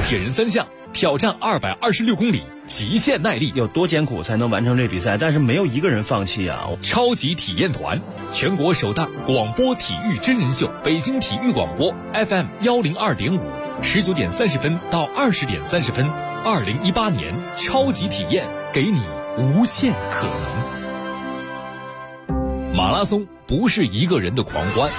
铁人三项挑战226公里，极限耐力， 有多艰苦才能完成这比赛？但是没有一个人放弃啊！ 超级体验团，全国首档广播体育真人秀，北京体育广播 FM102.5，19点30分到20点30分，2018年超级体验，给你无限可能。马拉松不是一个人的狂欢，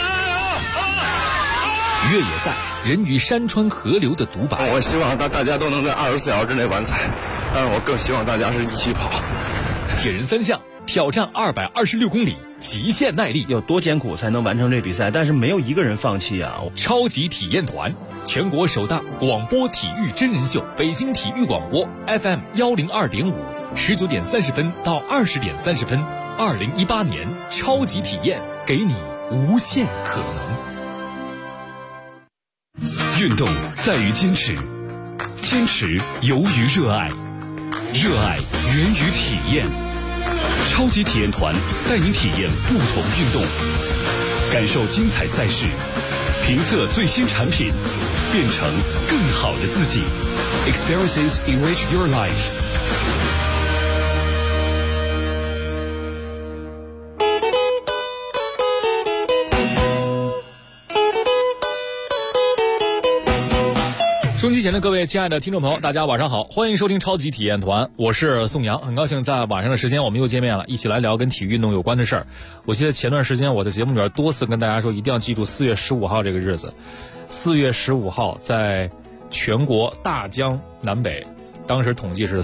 越野赛人与山川河流的独白。 我希望大家都能在24小时之内完赛，但是我更希望大家是一起跑。 铁人三项挑战226公里，极限耐力， 有多艰苦才能完成这比赛？但是没有一个人放弃啊！ 超级体验团，全国首档广播体育真人秀，北京体育广播 FM102.5，19点30分到20点30分，2018年超级体验，给你无限可能。运动在于坚持，坚持由于热爱，热爱源于体验。超级体验团带您体验不同运动，感受精彩赛事，评测最新产品，变成更好的自己。Experiences enrich your life。收音机前的各位亲爱的听众朋友，大家晚上好，欢迎收听超级体验团，我是宋阳，很高兴在晚上的时间我们又见面了，一起来聊跟体育运动有关的事儿。我记得前段时间我的节目里边多次跟大家说，一定要记住4月15号这个日子。4月15号在全国大江南北，当时统计是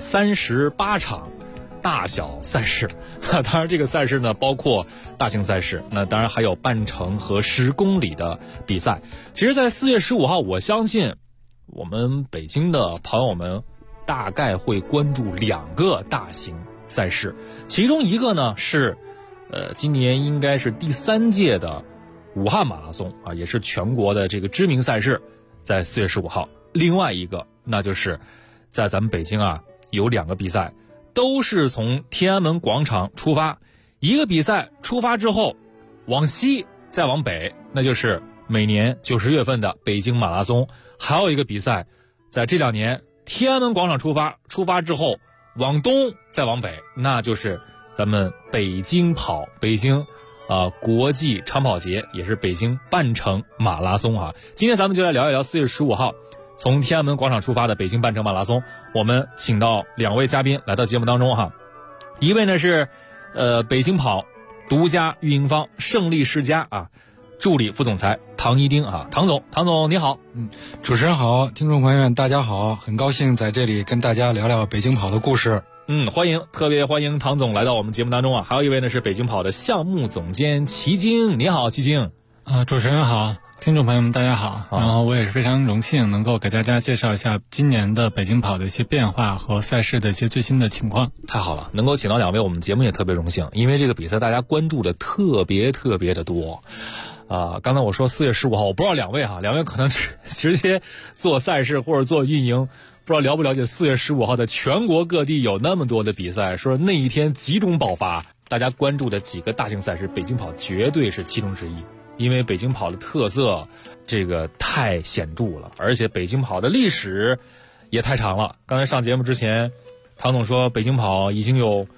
38场大小赛事，当然这个赛事呢包括大型赛事，那当然还有半程和10公里的比赛。其实在4月15号，我相信我们北京的朋友们大概会关注2个大型赛事，其中一个呢是今年应该是第3届的武汉马拉松啊，也是全国的这个知名赛事，在4月15号。另外一个那就是在咱们北京啊，有2个比赛都是从天安门广场出发，一个比赛出发之后往西再往北，那就是每年90月份的北京马拉松。还有一个比赛在这2年天安门广场出发之后往东再往北，那就是咱们北京跑，北京国际长跑节，也是北京半程马拉松啊。今天咱们就来聊一聊4月15号从天安门广场出发的北京半程马拉松。我们请到2位嘉宾来到节目当中哈，一位呢是北京跑独家运营方胜利世家啊助理副总裁唐一丁啊，唐总你好。 主持人好，听众朋友们大家好，很高兴在这里跟大家聊聊北京跑的故事。 特别欢迎唐总来到我们节目当中啊。还有一位呢是北京跑的项目总监齐京，你好齐京。 主持人好，听众朋友们大家好。然后我也是非常荣幸能够给大家介绍一下今年的北京跑的一些变化和赛事的一些最新的情况。 太好了，能够请到2位，我们节目也特别荣幸，因为这个比赛大家关注的特别的多。刚才我说4月15号，我不知道2位可能直接做赛事或者做运营，不知道了不了解4月15号的全国各地有那么多的比赛，说那一天集中爆发，大家关注的几个大型赛事，北京跑绝对是其中之一。因为北京跑的特色这个太显著了，而且北京跑的历史也太长了。刚才上节目之前唐总说北京跑已经有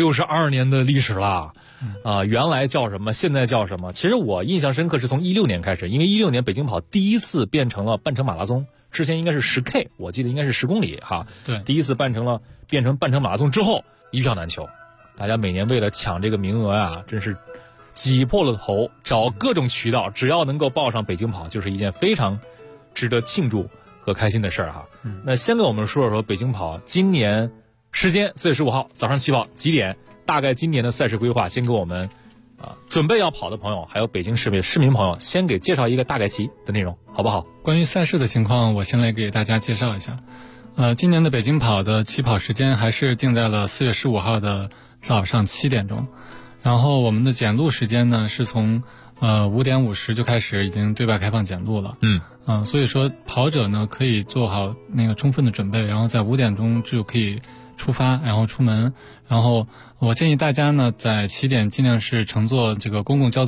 62年的历史了原来叫什么现在叫什么。其实我印象深刻是从16年开始，因为16年北京跑第一次变成了半程马拉松，之前应该是10K， 我记得应该是10公里哈。 对， 第一次变成半程马拉松之后一票难求，大家每年为了抢这个名额啊，真是挤破了头，找各种渠道，只要能够报上北京跑，就是一件非常值得庆祝和开心的事儿哈。那先跟我们说说北京跑今年时间4月15号早上起跑几点，大概今年的赛事规划，先给我们准备要跑的朋友，还有北京市民朋友，先给介绍一个大概齐的内容，好不好？ 关于赛事的情况，我先来给大家介绍一下。今年的北京跑的起跑时间还是定在了4月15号的早上7点钟。然后我们的检录时间呢是从5点50就开始已经对外开放检录了。所以说跑者呢可以做好那个充分的准备，然后在5点钟就可以出发，然后出门。然后我建议大家呢在起点尽量是乘坐这个公共交通，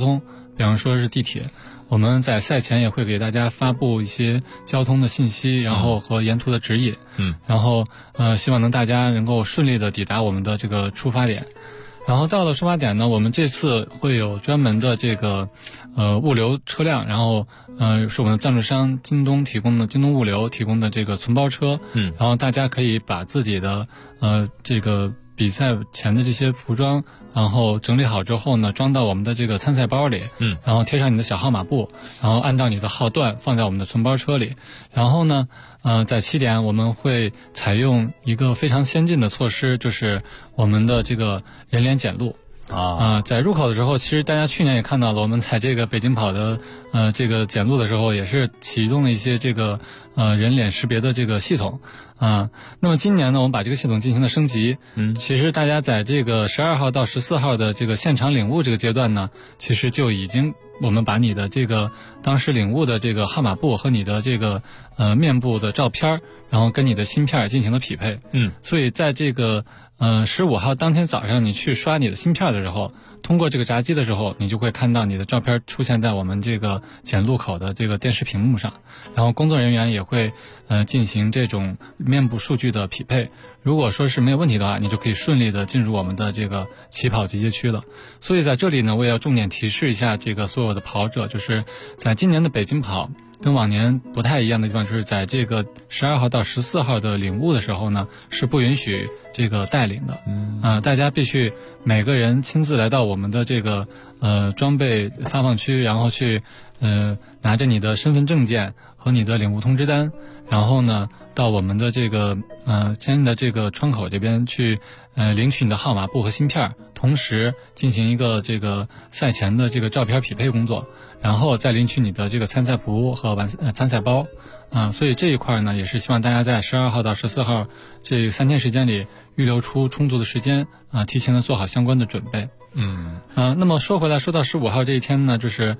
比方说是地铁。我们在赛前也会给大家发布一些交通的信息，然后和沿途的指引，然后希望大家能够顺利的抵达我们的这个出发点。然后到了出发点呢，我们这次会有专门的这个物流车辆，然后是我们的赞助商京东提供的，京东物流提供的这个存包车，然后大家可以把自己的这个比赛前的这些服装，然后整理好之后呢，装到我们的这个参赛包里，然后贴上你的小号码布，然后按照你的号段放在我们的存包车里。然后呢，在起点我们会采用一个非常先进的措施，就是我们的这个人脸检录。在入口的时候，其实大家去年也看到了，我们在这个北京跑的这个检录的时候，也是启动了一些这个人脸识别的这个系统那么今年呢，我们把这个系统进行了升级。其实大家在这个12号到14号的这个现场领悟这个阶段呢，其实就已经我们把你的这个当时领悟的这个号码布和你的这个面部的照片，然后跟你的芯片进行了匹配。所以在这个15号当天早上你去刷你的芯片的时候，通过这个闸机的时候，你就会看到你的照片出现在我们这个检录口的这个电视屏幕上，然后工作人员也会进行这种面部数据的匹配。如果说是没有问题的话，你就可以顺利的进入我们的这个起跑集结区了。所以在这里呢，我也要重点提示一下这个所有的跑者，就是在今年的北京跑跟往年不太一样的地方，就是在这个12号到14号的领悟的时候呢，是不允许这个带领的。大家必须每个人亲自来到我们的这个装备发放区，然后去拿着你的身份证件和你的领悟通知单，然后呢到我们的这个先的这个窗口这边去领取你的号码布和芯片，同时进行一个这个赛前的这个照片匹配工作，然后再领取你的这个参赛服和参赛包。所以这一块呢，也是希望大家在12号到14号这3天时间里预留出充足的时间提前的做好相关的准备。那么说回来，说到15号这一天呢，就是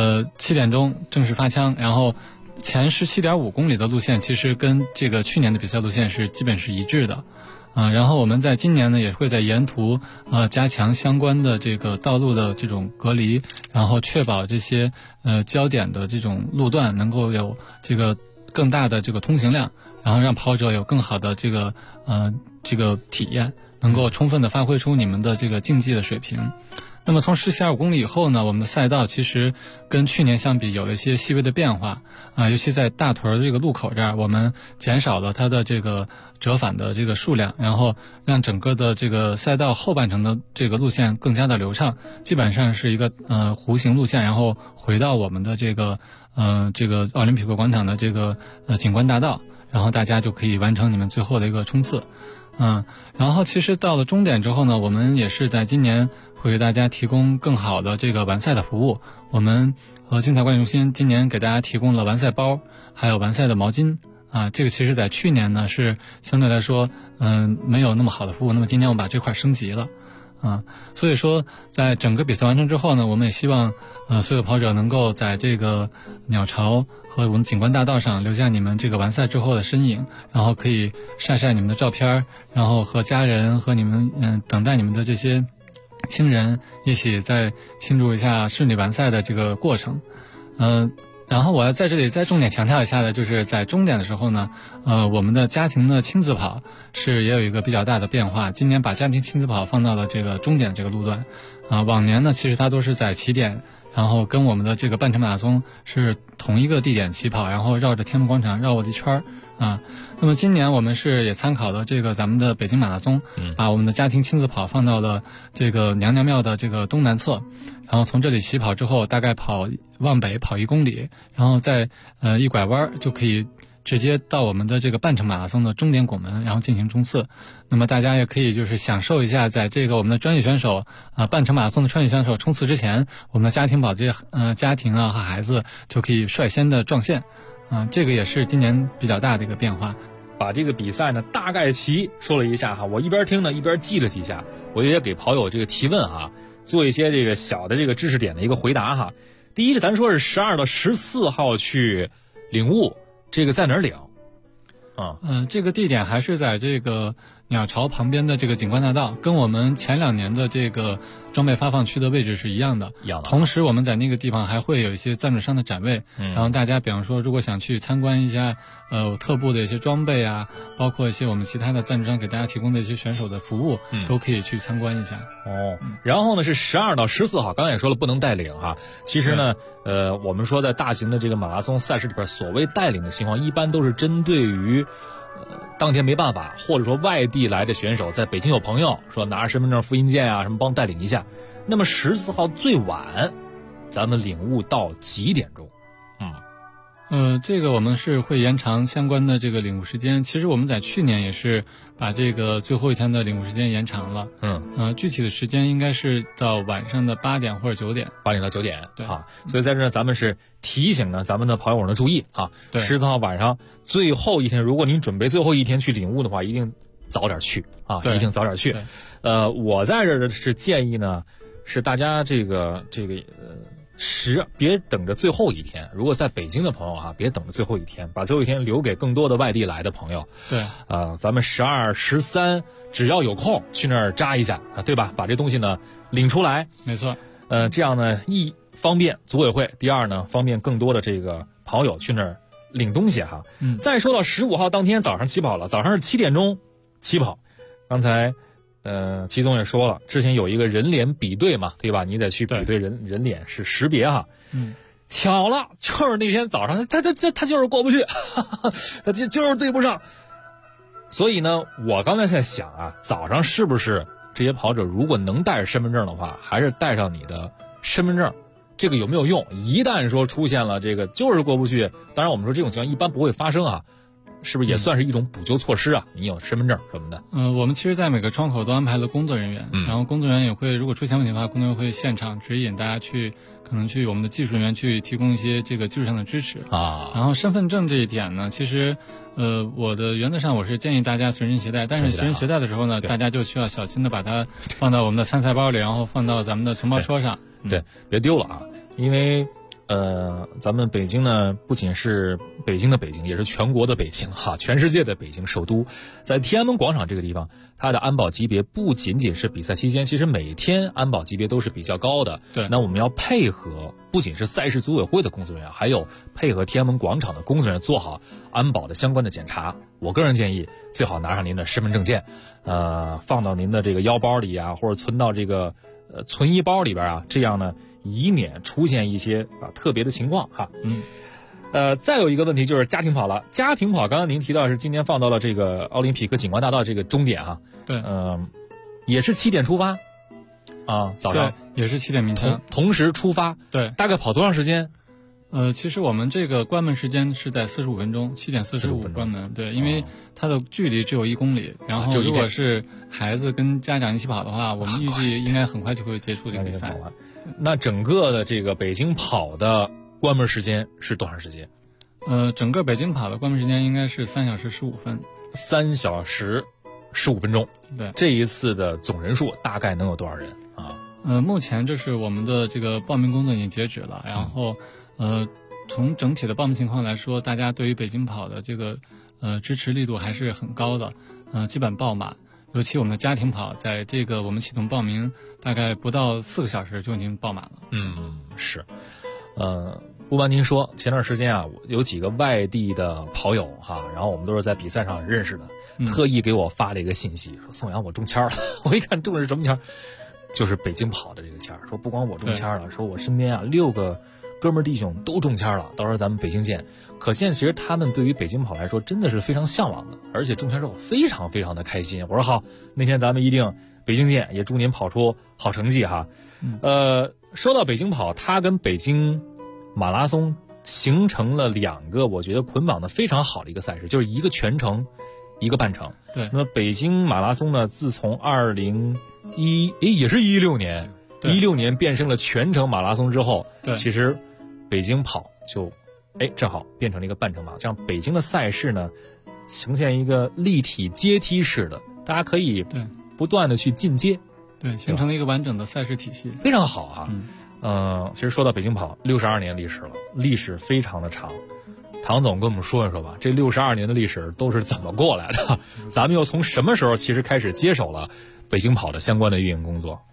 7点钟正式发枪，然后前17.5公里的路线其实跟这个去年的比赛路线是基本是一致的。然后我们在今年呢，也会在沿途加强相关的这个道路的这种隔离，然后确保这些焦点的这种路段能够有这个更大的这个通行量，然后让跑者有更好的这个体验，能够充分的发挥出你们的这个竞技的水平。那么从17.5公里以后呢，我们的赛道其实跟去年相比有了一些细微的变化尤其在大屯这个路口这儿，我们减少了它的这个折返的这个数量，然后让整个的这个赛道后半程的这个路线更加的流畅，基本上是一个弧形路线，然后回到我们的这个奥林匹克广场的这个景观大道，然后大家就可以完成你们最后的一个冲刺。然后其实到了终点之后呢，我们也是在今年会给大家提供更好的这个完赛的服务。我们和精彩管理中心今年给大家提供了完赛包，还有完赛的毛巾这个其实在去年呢是相对来说没有那么好的服务，那么今年我们把这块升级了所以说在整个比赛完成之后呢，我们也希望所有跑者能够在这个鸟巢和我们景观大道上留下你们这个完赛之后的身影，然后可以晒晒你们的照片，然后和家人和你们等待你们的这些亲人一起再庆祝一下顺利完赛的这个过程。然后我要在这里再重点强调一下的，就是在终点的时候呢，我们的家庭的亲子跑也有一个比较大的变化。今年把家庭亲子跑放到了这个终点这个路段往年呢其实它都是在起点，然后跟我们的这个半程马拉松是同一个地点起跑，然后绕着天安门广场绕过一圈那么今年我们也参考了这个咱们的北京马拉松，把我们的家庭亲子跑放到了这个娘娘庙的这个东南侧，然后从这里起跑之后大概往北跑1公里，然后再一拐弯就可以直接到我们的这个半程马拉松的终点拱门，然后进行冲刺。那么大家也可以就是享受一下，在这个我们的专业选手半程马拉松的专业选手冲刺之前，我们的家庭跑这些家庭和孩子就可以率先的撞线这个也是今年比较大的一个变化。 把这个比赛呢大概其说了一下我一边听呢一边记了几下，我也给跑友这个提问做一些这个小的这个知识点的一个回答第一个咱说是12到14号去领悟，这个在哪儿领这个地点还是在这个鸟巢旁边的这个景观大道，跟我们前2年的这个装备发放区的位置是一样的。同时，我们在那个地方还会有一些赞助商的展位，然后大家比方说，如果想去参观一下特步的一些装备啊，包括一些我们其他的赞助商给大家提供的一些选手的服务，都可以去参观一下。 然后呢是12到14号，刚才也说了不能带领哈。其实呢，我们说在大型的这个马拉松赛事里边，所谓带领的情况，一般都是针对于当天没办法，或者说外地来的选手在北京有朋友，说拿着身份证复印件啊什么帮带领一下。那么14号最晚，咱们领悟到几点钟？ 这个我们是会延长相关的这个领悟时间。其实我们在去年也是把这个最后一天的领悟时间延长了。具体的时间应该是到晚上的8点或者9点 ，8点到9点。 对啊，所以在这儿咱们是提醒呢咱们的跑友们的注意啊。14号晚上最后一天，如果您准备最后一天去领悟的话，一定早点去啊，一定早点去。我在这儿是建议呢，是大家别等着最后一天。如果在北京的朋友哈，别等着最后一天，把最后一天留给更多的外地来的朋友。 对， 咱们12、13只要有空去那儿扎一下啊，对吧？把这东西呢领出来。 没错。 这样呢，一方便组委会，第二呢方便更多的这个跑友去那儿领东西哈。再说到15号当天早上起跑了，早上是7点钟起跑。刚才齐总也说了，之前有一个人脸比对嘛，对吧？你得去比对人脸是识别哈。巧了，就是那天早上他就是过不去，他就是对不上。所以呢，我刚才在想啊，早上是不是这些跑者如果能带着身份证的话，还是带上你的身份证，这个有没有用？一旦说出现了这个就是过不去，当然我们说这种情况一般不会发生啊。是不是也算是一种补救措施啊？你有身份证什么的？ 我们其实在每个窗口都安排了工作人员，然后工作人员也会，如果出现问题的话，工作人员会现场指引大家可能去我们的技术人员去提供一些这个技术上的支持啊。然后身份证这一点呢，其实我的原则上我是建议大家随身携带，但是随身携带的时候呢，大家就需要小心的把它放到我们的参赛包里，然后放到咱们的存包车上， 对，别丢了啊，因为。咱们北京呢，不仅是北京的北京，也是全国的北京哈，全世界的北京首都。在天安门广场这个地方，它的安保级别不仅仅是比赛期间，其实每天安保级别都是比较高的。 对， 那我们要配合，不仅是赛事组委会的工作人员，还有配合天安门广场的工作人员做好安保的相关的检查。我个人建议，最好拿上您的身份证件，放到您的这个腰包里啊，或者存到这个存衣包里边啊，这样呢。以免出现一些特别的情况哈。再有一个问题就是家庭跑了。家庭跑，刚刚您提到是今天放到了这个奥林匹克景观大道这个终点哈。 对， 也是7点出发啊，早上也是7点鸣枪， 同时出发。 对， 大概跑多长时间？ 其实我们这个关门时间是在45分钟，7点45关门。对，因为它的距离只有1公里，然后如果是孩子跟家长一起跑的话，我们预计应该很快就会结束这个比赛。 那整个的这个北京跑的关门时间是多长时间？ 整个北京跑的关门时间应该是3小时15分。 3小时15分钟。 对， 这一次的总人数大概能有多少人啊？ 目前就是我们的这个报名工作已经截止了，然后从整体的报名情况来说，大家对于北京跑的这个支持力度还是很高的，基本爆满。尤其我们的家庭跑，在这个我们系统报名大概不到4个小时就已经爆满了。 是，不瞒您说，前段时间啊，有几个外地的跑友哈，然后我们都是在比赛上认识的，特意给我发了一个信息，说宋阳我中签了。我一看中的是什么签，就是北京跑的这个签，说不光我中签了，说我身边啊6个哥们儿弟兄都中签了，到时候咱们北京见。可见其实他们对于北京跑来说真的是非常向往的，而且中签之后非常非常的开心。我说好，那天咱们一定北京见，也祝您跑出好成绩哈。说到北京跑，它跟北京马拉松形成了2个我觉得捆绑的非常好的一个赛事，就是一个全程，一个半程。 对， 那么北京马拉松呢，自从也是16年，16年变成了全程马拉松之后，其实北京跑就正好变成了一个半程马，这样北京的赛事呢呈现一个立体阶梯式的，大家可以不断的去进阶， 对，形成了一个完整的赛事体系， 非常好啊。其实说到北京跑，62年历史了，历史非常的长。 唐总跟我们说一说吧，这62年的历史都是怎么过来的？咱们又从什么时候其实开始接手了北京跑的相关的运营工作？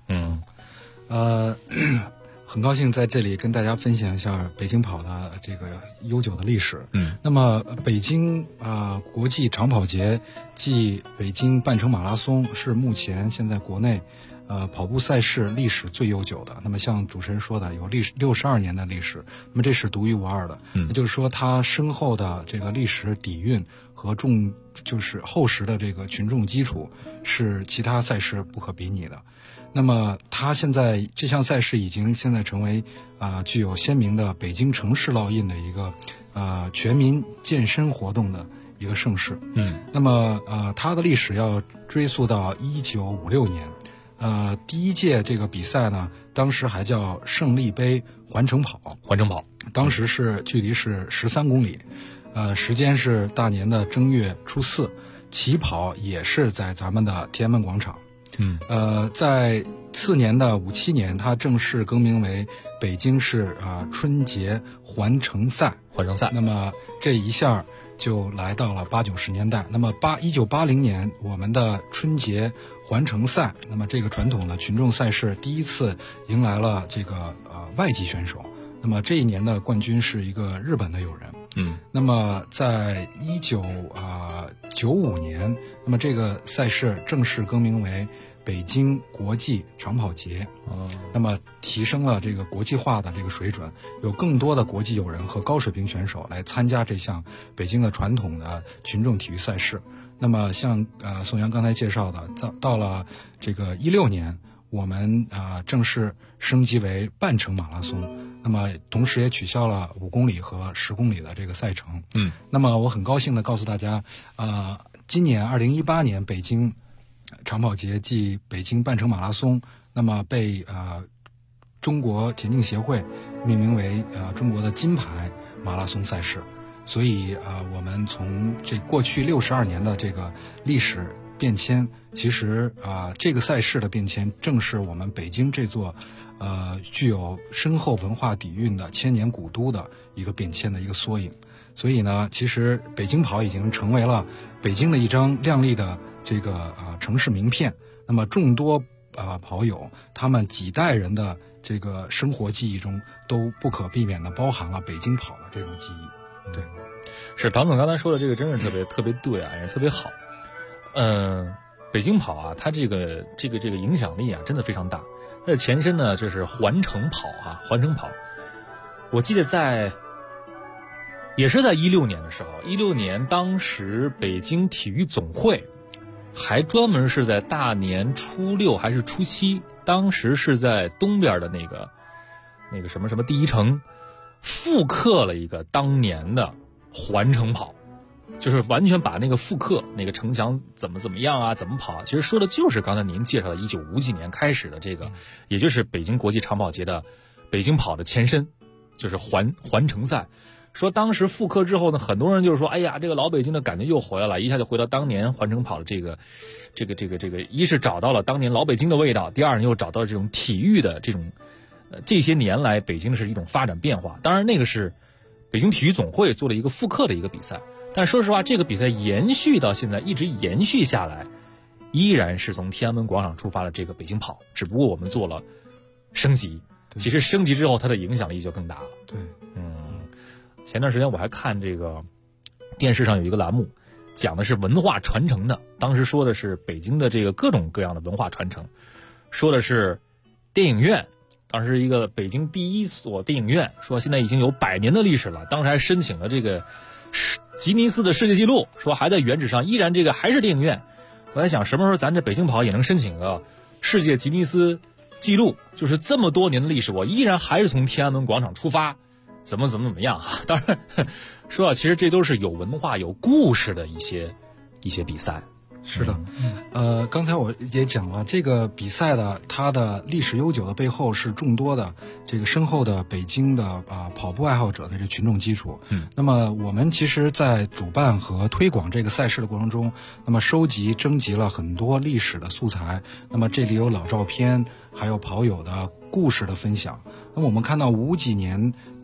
很高兴在这里跟大家分享一下北京跑的这个悠久的历史。那么北京国际长跑节暨北京半程马拉松是目前现在国内跑步赛事历史最悠久的。那么像主持人说的，有62年的历史，那么这是独一无二的。也就是说，它深厚的这个历史底蕴和就是厚实的这个群众基础是其他赛事不可比拟的。那么它现在这项赛事已经现在成为具有鲜明的北京城市烙印的一个全民健身活动的一个盛事。那么它的历史要追溯到1956年。第一届这个比赛呢，当时还叫胜利杯环城跑，当时是距离是13公里，时间是大年的正月初4，起跑也是在咱们的天安门广场。在次年的57年，它正式更名为北京市春节环城赛。那么这一下就来到了80-90年代。那么1980年，我们的春节环城赛，那么这个传统的群众赛事第一次迎来了这个外籍选手。那么这一年的冠军是一个日本的友人。那么在1995年，那么这个赛事正式更名为北京国际长跑节。那么提升了这个国际化的这个水准，有更多的国际友人和高水平选手来参加这项北京的传统的群众体育赛事。那么像宋阳刚才介绍的，到了这个16年，我们正式升级为半程马拉松。那么同时也取消了5公里和10公里的这个赛程。那么我很高兴地告诉大家，今年2018年北京长跑节暨北京半程马拉松，那么被中国田径协会命名为中国的金牌马拉松赛事。所以我们从这过去62年的这个历史变迁，其实这个赛事的变迁正是我们北京这座具有深厚文化底蕴的千年古都的一个变迁的一个缩影。所以呢，其实北京跑已经成为了北京的一张亮丽的这个城市名片。那么众多跑友他们几代人的这个生活记忆中都不可避免的包含了北京跑的这种记忆。对， 是唐总刚才说的这个真是特别对啊，也特别好。北京跑它这个影响力真的非常大。它的前身呢就是环城跑。我记得也是在16年的时候，16年当时北京体育总会还专门是在大年初6还是初7，当时是在东边的那个什么第一城复刻了一个当年的环城跑，就是完全把那个复刻那个城墙怎么样怎么跑，其实说的就是刚才您介绍的1950几年开始的这个，也就是北京国际长跑节的北京跑的前身，就是环城赛。说当时复刻之后呢，很多人就是说，哎呀，这个老北京的感觉又回来了，一下就回到当年环城跑的这个，一是找到了当年老北京的味道，第二呢又找到了这种体育的这种，这些年来北京是一种发展变化。当然那个是北京体育总会做了一个复刻的一个比赛，但说实话，这个比赛延续到现在一直延续下来，依然是从天安门广场出发的这个北京跑，只不过我们做了升级。其实升级之后，它的影响力就更大了。 对， 前段时间我还看这个电视上有一个栏目，讲的是文化传承的。当时说的是北京的这个各种各样的文化传承，说的是电影院。当时一个北京第一所电影院，说现在已经有100年的历史了。当时还申请了这个吉尼斯的世界纪录，说还在原址上，依然这个还是电影院。我在想，什么时候咱这北京跑也能申请个世界吉尼斯记录？就是这么多年的历史，我依然还是从天安门广场出发。怎么样啊？当然，说其实这都是有文化、有故事的一些比赛。 是的，刚才我也讲了，这个比赛的它的历史悠久的背后是众多的这个深厚的北京的跑步爱好者的这群众基础。那么我们其实在主办和推广这个赛事的过程中，那么征集了很多历史的素材。那么这里有老照片，还有跑友的故事的分享。那么我们看到50几年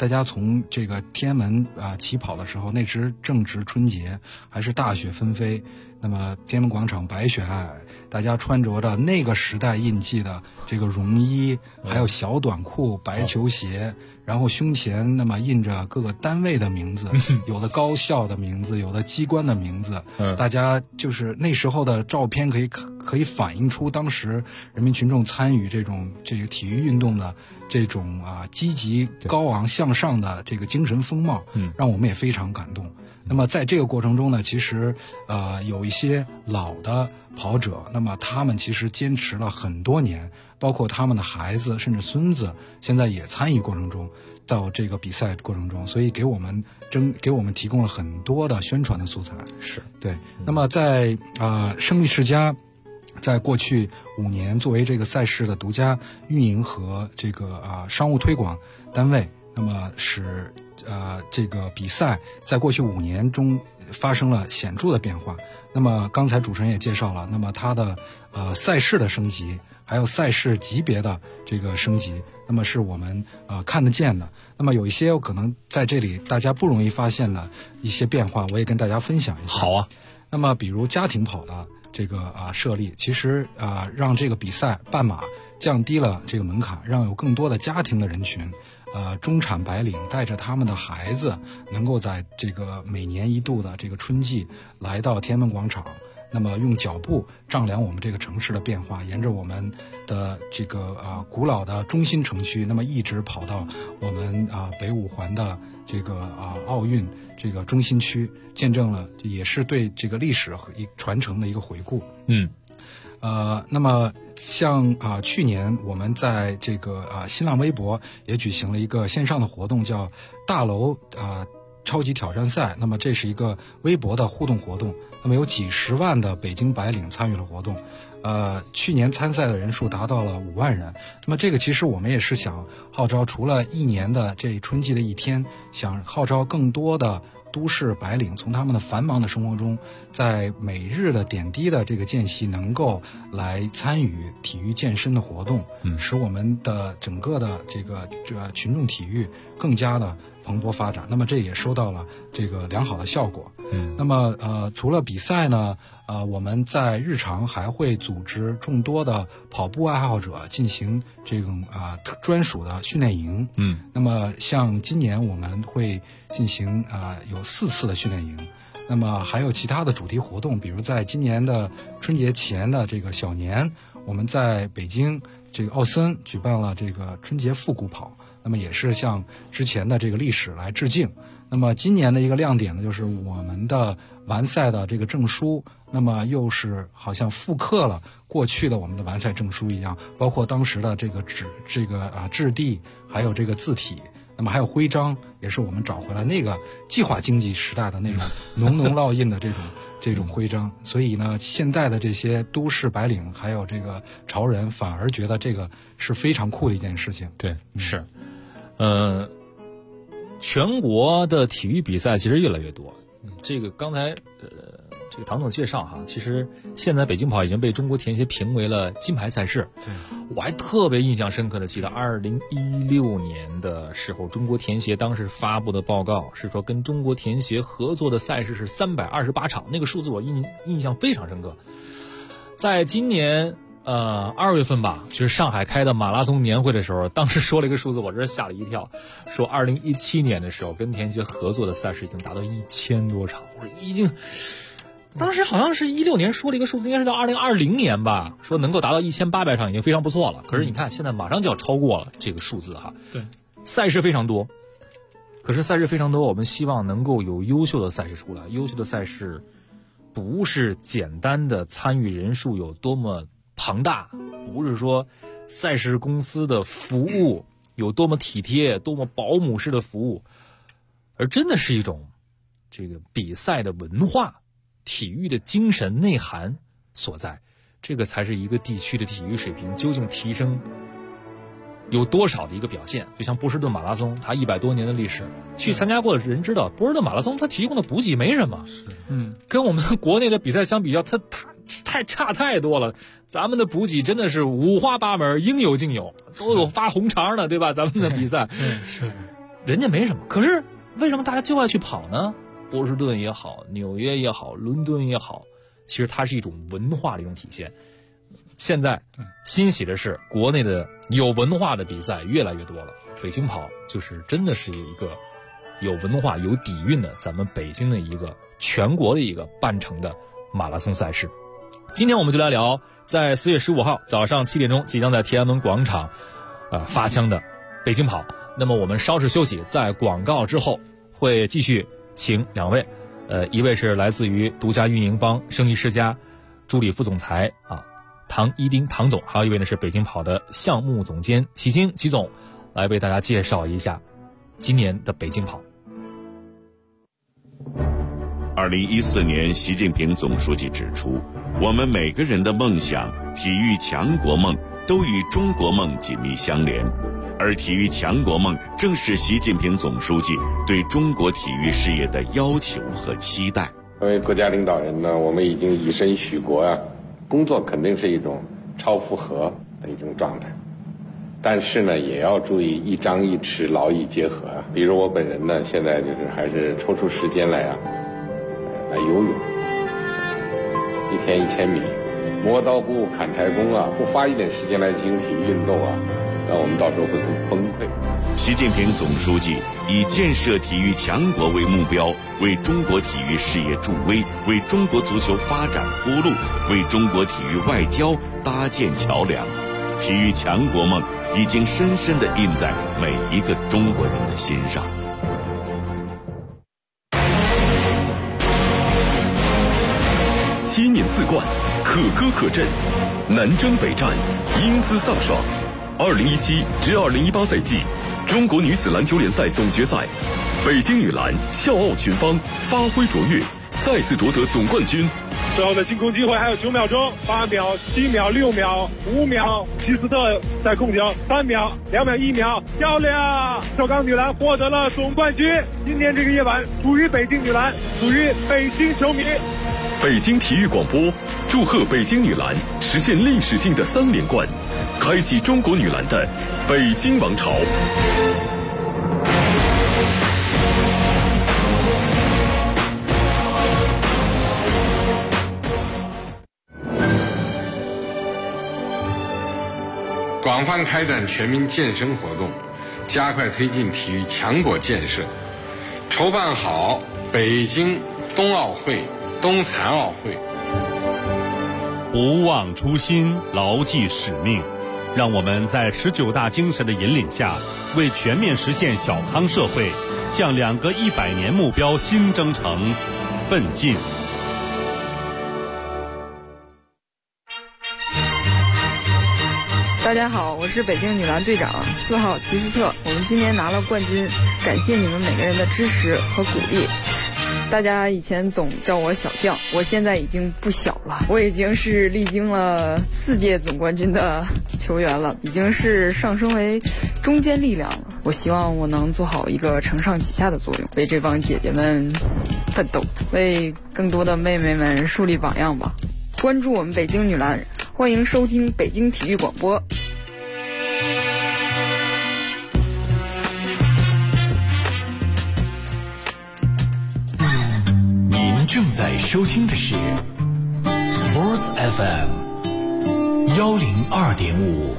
大家从这个天安门起跑的时候，那时正值春节，还是大雪纷飞。那么天安门广场白雪皑皑，大家穿着着那个时代印记的这个绒衣，还有小短裤、白球鞋，然后胸前那么印着各个单位的名字，有的高校的名字，有的机关的名字。大家就是那时候的照片可以反映出当时人民群众参与这个体育运动的这种积极高昂向上的这个精神风貌，让我们也非常感动。那么在这个过程中呢，其实有一些老的跑者，那么他们其实坚持了很多年，包括他们的孩子甚至孙子现在也参与过程中，到这个比赛过程中，所以给我们提供了很多的宣传的素材。 是对。那么在胜利世家在过去5年作为这个赛事的独家运营和这个商务推广单位，那么使这个比赛在过去5年中发生了显著的变化。那么刚才主持人也介绍了，那么它的赛事的升级，还有赛事级别的这个升级，那么是我们看得见的。那么有一些有可能在这里大家不容易发现的一些变化，我也跟大家分享一下。 好啊。 那么比如家庭跑的这个设立，其实让这个比赛半马降低了这个门槛，让有更多的家庭的人群，中产白领带着他们的孩子，能够在这个每年一度的这个春季来到天安门广场，那么用脚步丈量我们这个城市的变化，沿着我们的这个古老的中心城区，那么一直跑到我们北5环的这个奥运这个中心区，见证了也是对这个历史和传承的一个回顾。那么像去年我们在这个新浪微博也举行了一个线上的活动，叫大楼超级挑战赛。那么这是一个微博的互动活动，那么有几十万的北京白领参与了活动，去年参赛的人数达到了5万人。那么这个其实我们也是想号召，除了一年的这春季的一天，想号召更多的都市白领从他们的繁忙的生活中，在每日的点滴的这个间隙，能够来参与体育健身的活动，使我们的整个的这个群众体育更加的蓬勃发展。那么这也收到了这个良好的效果。那么除了比赛呢，我们在日常还会组织众多的跑步爱好者进行这种专属的训练营。那么像今年我们会进行有4次的训练营。那么还有其他的主题活动，比如在今年的春节前的这个小年，我们在北京这个奥森举办了这个春节复古跑，那么也是向之前的这个历史来致敬。那么今年的一个亮点呢，就是我们的完赛的这个证书，那么又是好像复刻了过去的我们的完赛证书一样，包括当时的这个质地，还有这个字体，那么还有徽章，也是我们找回来那个计划经济时代的那种浓浓烙印的这种徽章。所以呢，现在的这些都市白领还有这个潮人反而觉得这个是非常酷的一件事情。 对，是，全国的体育比赛其实越来越多。这个刚才这个唐总介绍哈，其实现在北京跑已经被中国田协评为了金牌赛事。 对， 我还特别印象深刻的记得2016年的时候，中国田协当时发布的报告是说，跟中国田协合作的赛事是328场，那个数字我印象非常深刻。在今年2月份吧，就是上海开的马拉松年会的时候，当时说了一个数字，我真是吓了一跳，说2017年的时候跟田协合作的赛事已经达到1000多场。我说已经，当时好像是16年说了一个数字，应该是到2020年吧，说能够达到1800场已经非常不错了。可是你看现在马上就要超过了这个数字哈。 对， 赛事非常多，可是赛事非常多，我们希望能够有优秀的赛事出来。优秀的赛事不是简单的参与人数有多么庞大，不是说赛事公司的服务有多么体贴，多么保姆式的服务，而真的是一种这个比赛的文化，体育的精神内涵所在。这个才是一个地区的体育水平究竟提升有多少的一个表现。就像波士顿马拉松，它100多年的历史，去参加过的人知道，波士顿马拉松它提供的补给没什么，跟我们国内的比赛相比较，它太差太多了。咱们的补给真的是五花八门，应有尽有，都有发红肠的，对吧？咱们的比赛， 是。 人家没什么，可是为什么大家就爱去跑呢？波士顿也好，纽约也好，伦敦也好，其实它是一种文化的一种体现。现在欣喜的是，国内的有文化的比赛越来越多了。北京跑就是真的是一个有文化、有底蕴的咱们北京的一个全国的一个半程的马拉松赛事。今天我们就来聊，在4月15号早上7点钟即将在天安门广场发枪的北京跑。那么我们稍事休息，在广告之后会继续请两位，一位是来自于独家运营方生意世家助理副总裁唐一丁唐总，还有一位呢是北京跑的项目总监齐星齐总，来为大家介绍一下今年的北京跑。 2014年，习近平总书记指出，我们每个人的梦想、体育强国梦都与中国梦紧密相连，而体育强国梦正是习近平总书记对中国体育事业的要求和期待。 作为国家领导人呢，我们已经以身许国啊，工作肯定是一种超负荷的一种状态，但是呢，也要注意一张一弛，劳逸结合啊。比如我本人呢，现在就是还是抽出时间来游泳，1天1000米，磨刀不误砍柴工啊，不花一点时间来进行体育运动啊，那我们到时候会很崩溃。 习近平总书记以建设体育强国为目标，为中国体育事业助威，为中国足球发展铺路，为中国体育外交搭建桥梁。体育强国梦已经深深地印在每一个中国人的心上。 7年4冠，可歌可阵，南征北战，英姿飒爽。2017至2018赛季中国女子篮球联赛总决赛，北京女篮笑傲群芳，发挥卓越，再次夺得总冠军。 最后的进攻机会还有9秒钟，8秒、7秒、6秒、5秒，齐斯特在控球，3秒、2秒、1秒，漂亮！首钢女篮获得了总冠军。今天这个夜晚属于北京女篮，属于北京球迷。 北京体育广播祝贺北京女篮实现历史性的3连冠，开启中国女篮的北京王朝。 广泛开展全民健身活动，加快推进体育强国建设，筹办好北京冬奥会、冬残奥会。 不忘初心，牢记使命，让我们在19大精神的引领下，为全面实现小康社会，向2个100年目标新征程奋进。 大家好，我是北京女篮队长4号齐斯特。我们今年拿了冠军，感谢你们每个人的支持和鼓励。大家以前总叫我小将，我现在已经不小了，我已经是历经了4届总冠军的球员了，已经是上升为中坚力量了。我希望我能做好一个承上启下的作用，为这帮姐姐们奋斗，为更多的妹妹们树立榜样吧。关注我们北京女篮，欢迎收听北京体育广播。 您正在收听的是 Sports FM 102.5。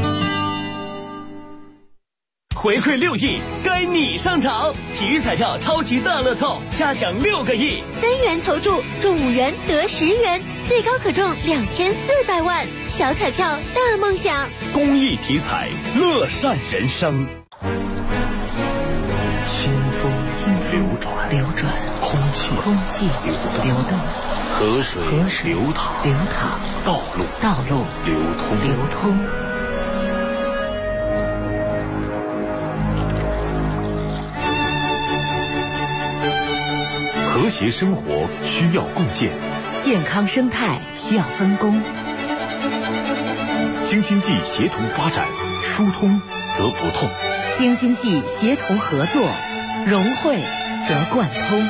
回馈6亿，该你上场！体育彩票超级大乐透，下奖6个亿 ，3元投注中5元得10元，最高可中2400万。小彩票大梦想， 公益体彩，乐善人生。 清风流转，空气流动，河水流淌，道路流通。 和谐生活需要共建， 健康生态需要分工。 京津冀协同发展，疏通则不痛； 京津冀协同合作，融汇则贯通。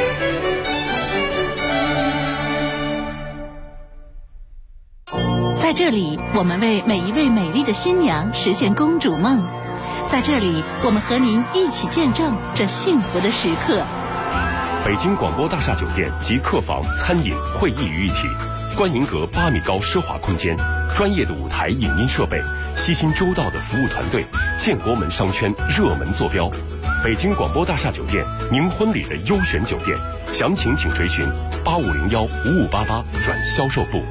在这里，我们为每一位美丽的新娘实现公主梦。在这里，我们和您一起见证这幸福的时刻。 北京广播大厦酒店集客房、餐饮、会议于一体，观银阁8米高奢华空间，专业的舞台影音设备，悉心周到的服务团队，建国门商圈热门坐标。北京广播大厦酒店，您婚礼的优选酒店，详情请垂询8501-5588转销售部。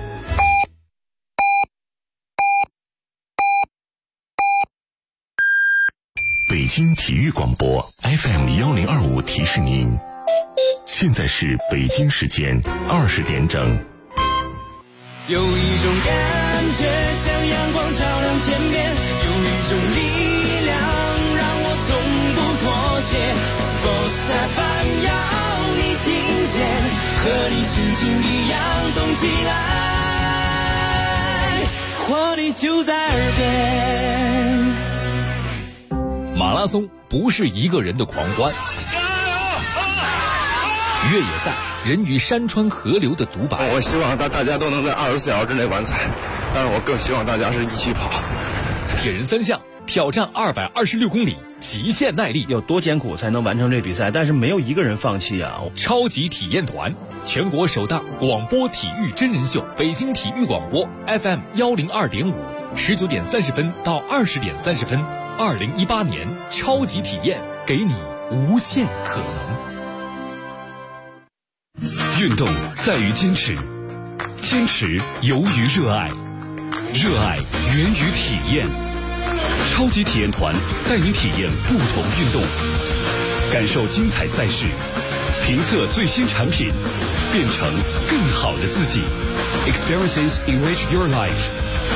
北京体育广播 FM1025提示您，现在是北京时间20点整。 有一种感觉像阳光照亮天边，有一种力量让我从不妥协。Sports FM 要你听见，和你心情一样动起来，活力就在耳边。 马拉松不是一个人的狂欢，越野赛人与山川河流的独白。 我希望大家都能在24小时之内完赛，但是我更希望大家是一起跑。 铁人3项挑战226公里，极限耐力， 有多艰苦才能完成这比赛？但是没有一个人放弃啊！ 超级体验团，全国首档广播体育真人秀，北京体育广播 FM102.5，19点30分到20点30分。2018年超级体验，给你无限可能。 运动在于坚持，坚持由于热爱，热爱源于体验。超级体验团带你体验不同运动，感受精彩赛事，评测最新产品，变成更好的自己。Experiences enrich your life。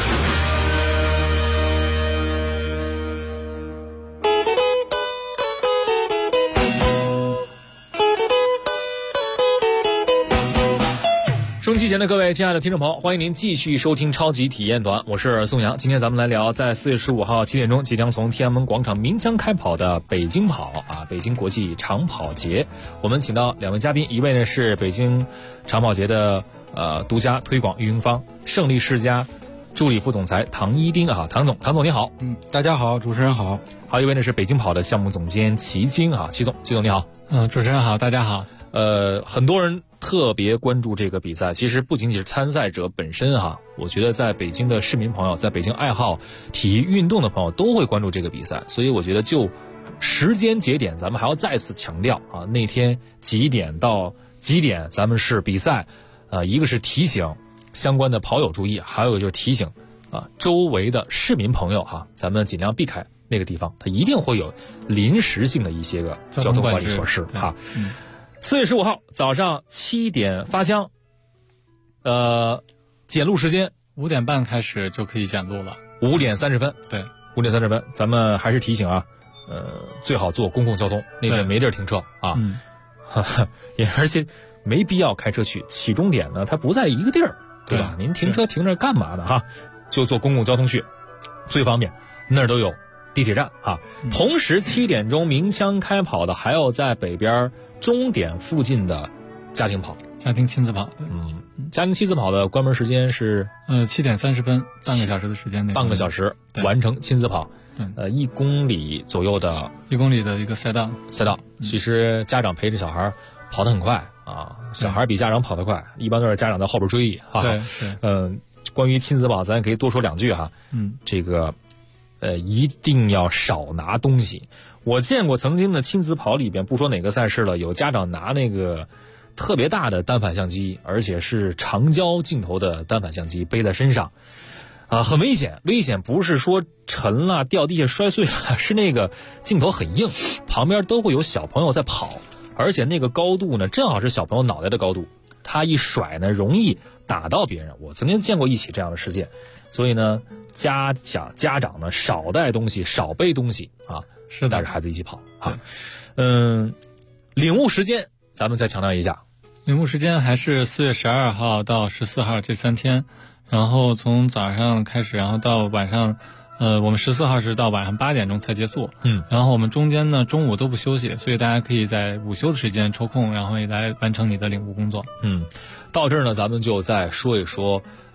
收音机前的各位亲爱的听众朋友，欢迎您继续收听超级体验团，我是宋阳。今天咱们来聊在4月15号7点钟即将从天安门广场鸣枪开跑的北京跑北京国际长跑节。我们请到2位嘉宾，一位呢是北京长跑节的独家推广运营方胜利世家助理副总裁唐一丁唐总你好。 大家好，主持人好。 还有一位呢是北京跑的项目总监齐晶齐总你好。 主持人好，大家好。 很多人特别关注这个比赛，其实不仅仅是参赛者本身我觉得在北京的市民朋友，在北京爱好体育运动的朋友都会关注这个比赛，所以我觉得就时间节点咱们还要再次强调那天几点到几点咱们是比赛，一个是提醒相关的跑友注意，还有就是提醒周围的市民朋友咱们尽量避开那个地方，它一定会有临时性的一些个交通管理措施4月15号早上7点发枪，检录时间 5点半开始就可以检录了 ，5点30分。 对 ，5点30分，咱们还是提醒最好坐公共交通，那边没地儿停车而且没必要开车去，起终点呢它不在一个地儿，对吧？您停车停这干嘛呢就坐公共交通去，最方便，那儿都有地铁站同时7点钟鸣枪开跑的还有在北边终点附近的家庭亲子跑家庭亲子跑的关门时间是 7点30分，半个小时的时间内， 半个小时完成亲子跑，1公里左右的 1公里的一个赛道， 其实家长陪着小孩跑得很快小孩比家长跑得快，一般都是家长在后边追对， 关于亲子跑咱也可以多说2句这个一定要少拿东西。我见过曾经的亲子跑里边，不说哪个赛事了，有家长拿那个特别大的单反相机，而且是长焦镜头的单反相机背在身上很危险。危险不是说沉了掉地下摔碎了，是那个镜头很硬，旁边都会有小朋友在跑，而且那个高度呢正好是小朋友脑袋的高度，他一甩呢容易打到别人。我曾经见过一起这样的事件，所以呢家长呢少带东西，少背东西是带着孩子一起跑领悟时间咱们再强调一下， 领悟时间还是4月12号到14号这3天，然后从早上开始，然后到晚上我们14号是到晚上8点钟才结束然后我们中间呢中午都不休息，所以大家可以在午休的时间抽空，然后也来完成你的领悟工作到这儿呢咱们就再说一说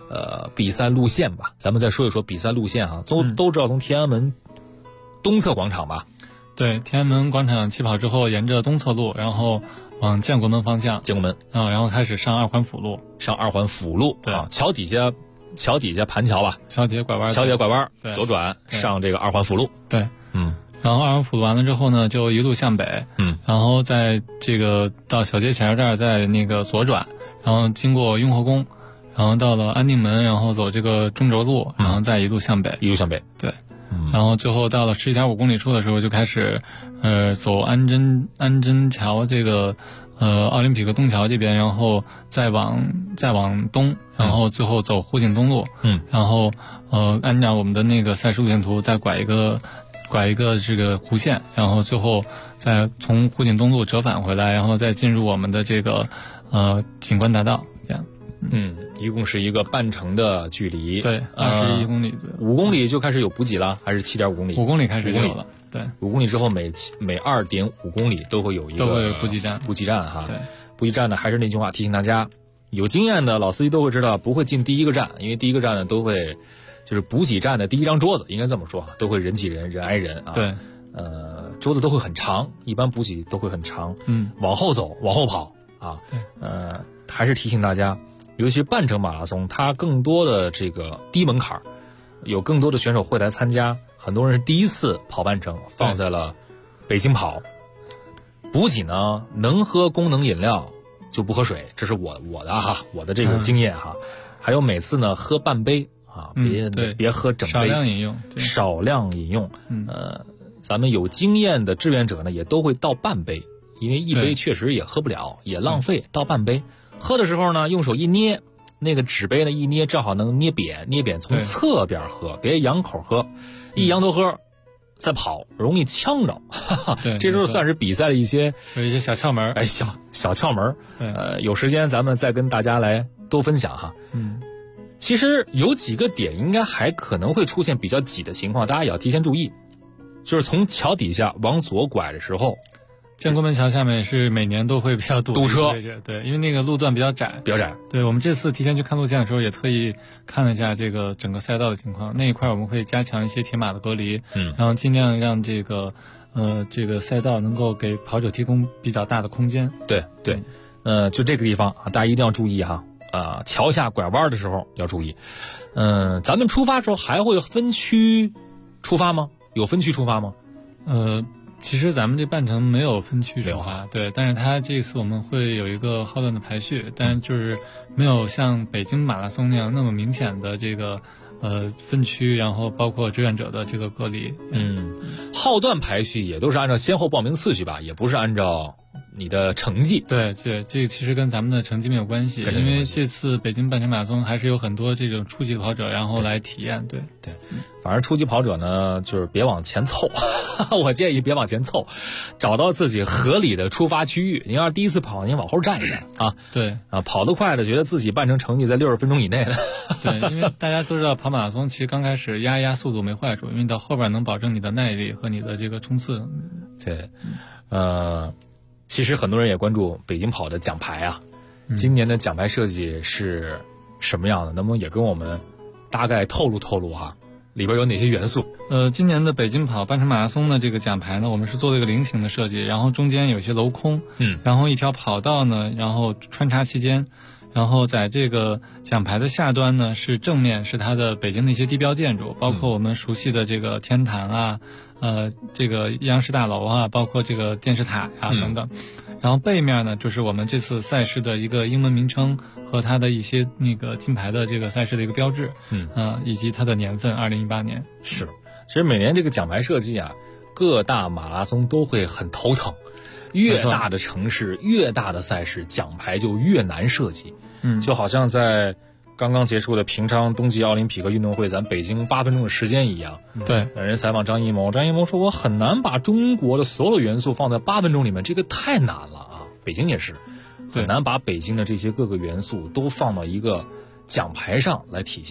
比赛路线吧。咱们再说一说比赛路线啊，都知道从天安门东侧广场吧？ 对，天安门广场起跑之后，沿着东侧路，然后往建国门方向， 建国门然后开始上二环辅路， 对啊，桥底下盘桥吧， 桥底下拐弯， 左转上这个二环辅路， 对，然后二环辅路完了之后呢，就一路向北，然后在这个到小街前这儿再那个左转，然后经过雍和宫，然后到了安定门，然后走这个中轴路，然后再一路向北，对。然后最后到了11.5公里处的时候，就开始，走安贞桥这个，奥林匹克东桥这边，然后再往东，然后最后走湖景东路，然后按照我们的那个赛事路线图再拐一个这个弧线，然后最后再从湖景东路折返回来，然后再进入我们的这个景观大道，这样。 一共是一个半程的距离， 对，21公里左右 ，5公里就开始有补给了，还是7.5公里 ？5公里开始就有了，对 ，5公里之后每2.5公里都会有一个补给站哈， 对， 补给站呢还是那句话提醒大家，有经验的老司机都会知道，不会进第一个站，因为第一个站呢都会就是补给站的第一张桌子，应该这么说，都会人挤人，人挨人啊， 对， 桌子都会很长，一般补给都会很长，往后走，往后跑啊，还是提醒大家。尤其半程马拉松，它更多的这个低门槛，有更多的选手会来参加，很多人是第一次跑半程，放在了北京跑。补给呢，能喝功能饮料就不喝水，这是我的这个经验哈。还有每次呢喝半杯啊，别喝整杯，少量饮用。咱们有经验的志愿者呢，也都会倒半杯，因为一杯确实也喝不了，也浪费，倒半杯。喝的时候呢，用手一捏，那个纸杯呢一捏，正好能捏扁，从侧边喝，别仰口喝，一仰头喝，再跑容易呛着。这时候算是比赛的一些小窍门， 小窍门。 对， 有时间咱们再跟大家来多分享哈。其实有几个点应该还可能会出现比较挤的情况，大家也要提前注意。就是从桥底下往左拐的时候。 建国门桥下面是每年都会比较堵车， 对，因为那个路段比较窄。对，我们这次提前去看路线的时候，也特意看了一下这个整个赛道的情况。那一块我们会加强一些铁马的隔离，然后尽量让这个赛道能够给跑者提供比较大的空间。 对，就这个地方大家一定要注意哈。桥下拐弯的时候要注意。咱们出发的时候还会分区出发吗？有分区出发吗？ 其实咱们这半程没有分区出发，对，但是它这次我们会有一个号段的排序，但就是没有像北京马拉松那样那么明显的这个分区，然后包括志愿者的这个隔离。 号段排序也都是按照先后报名次序吧，也不是按照你的成绩。 对，这个其实跟咱们的成绩没有关系，因为这次北京半程马拉松还是有很多这种初级跑者，然后来体验。对， 反正初级跑者呢，就是别往前凑，我建议别往前凑，找到自己合理的出发区域。你要是第一次跑，你往后站一站啊。 对啊，跑得快的觉得自己半程成绩在60分钟以内的。 对，因为大家都知道跑马拉松，其实刚开始压速度没坏处，因为到后边能保证你的耐力和你的这个冲刺。 对，其实很多人也关注北京跑的奖牌啊，今年的奖牌设计是什么样的？能不能也跟我们大概透露透露哈？里边有哪些元素？ 今年的北京跑半程马拉松的这个奖牌呢，我们是做了一个菱形的设计，然后中间有些镂空，然后一条跑道呢，然后穿插其间，然后在这个奖牌的下端呢，是正面是它的北京的一些地标建筑，包括我们熟悉的这个天坛啊，这个央视大楼啊，包括这个电视塔啊等等。然后背面呢，就是我们这次赛事的一个英文名称和它的一些那个金牌的这个赛事的一个标志，以及它的年份2018年。 是，其实每年这个奖牌设计啊，各大马拉松都会很头疼，越大的城市、越大的赛事，奖牌就越难设计。就好像在刚刚结束的平昌冬季奥林匹克运动会，咱北京8分钟的时间一样。 对， 人采访张艺谋说我很难把中国的所有元素放在8分钟里面，这个太难了啊！北京也是很难把北京的这些各个元素都放到一个奖牌上来体现。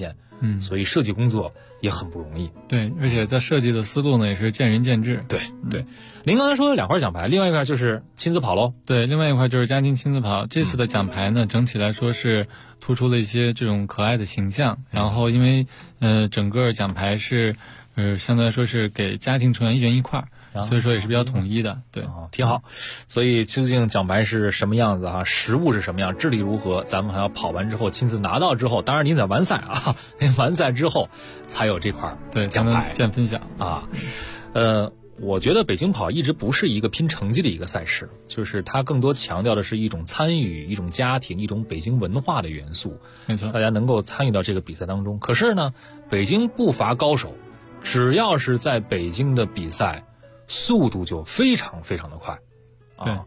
所以设计工作也很不容易。 对，而且在设计的思路呢也是见仁见智。 对对，您刚才说的2块奖牌，另外一块就是亲子跑喽。 对，另外一块就是家庭亲子跑。这次的奖牌呢，整体来说是突出了一些这种可爱的形象，然后因为整个奖牌是相对来说是给家庭成员1人1块。所以说也是比较统一的，对， 挺好。所以究竟奖牌是什么样子哈，实物是什么样，质地如何，咱们还要跑完之后亲自拿到之后，当然您在完赛啊，完赛之后才有这块奖牌见分享啊。我觉得北京跑一直不是一个拼成绩的一个赛事，就是它更多强调的是一种参与、一种家庭、一种北京文化的元素。 没错， 大家能够参与到这个比赛当中。可是呢，北京不乏高手，只要是在北京的比赛，速度就非常非常的快，啊，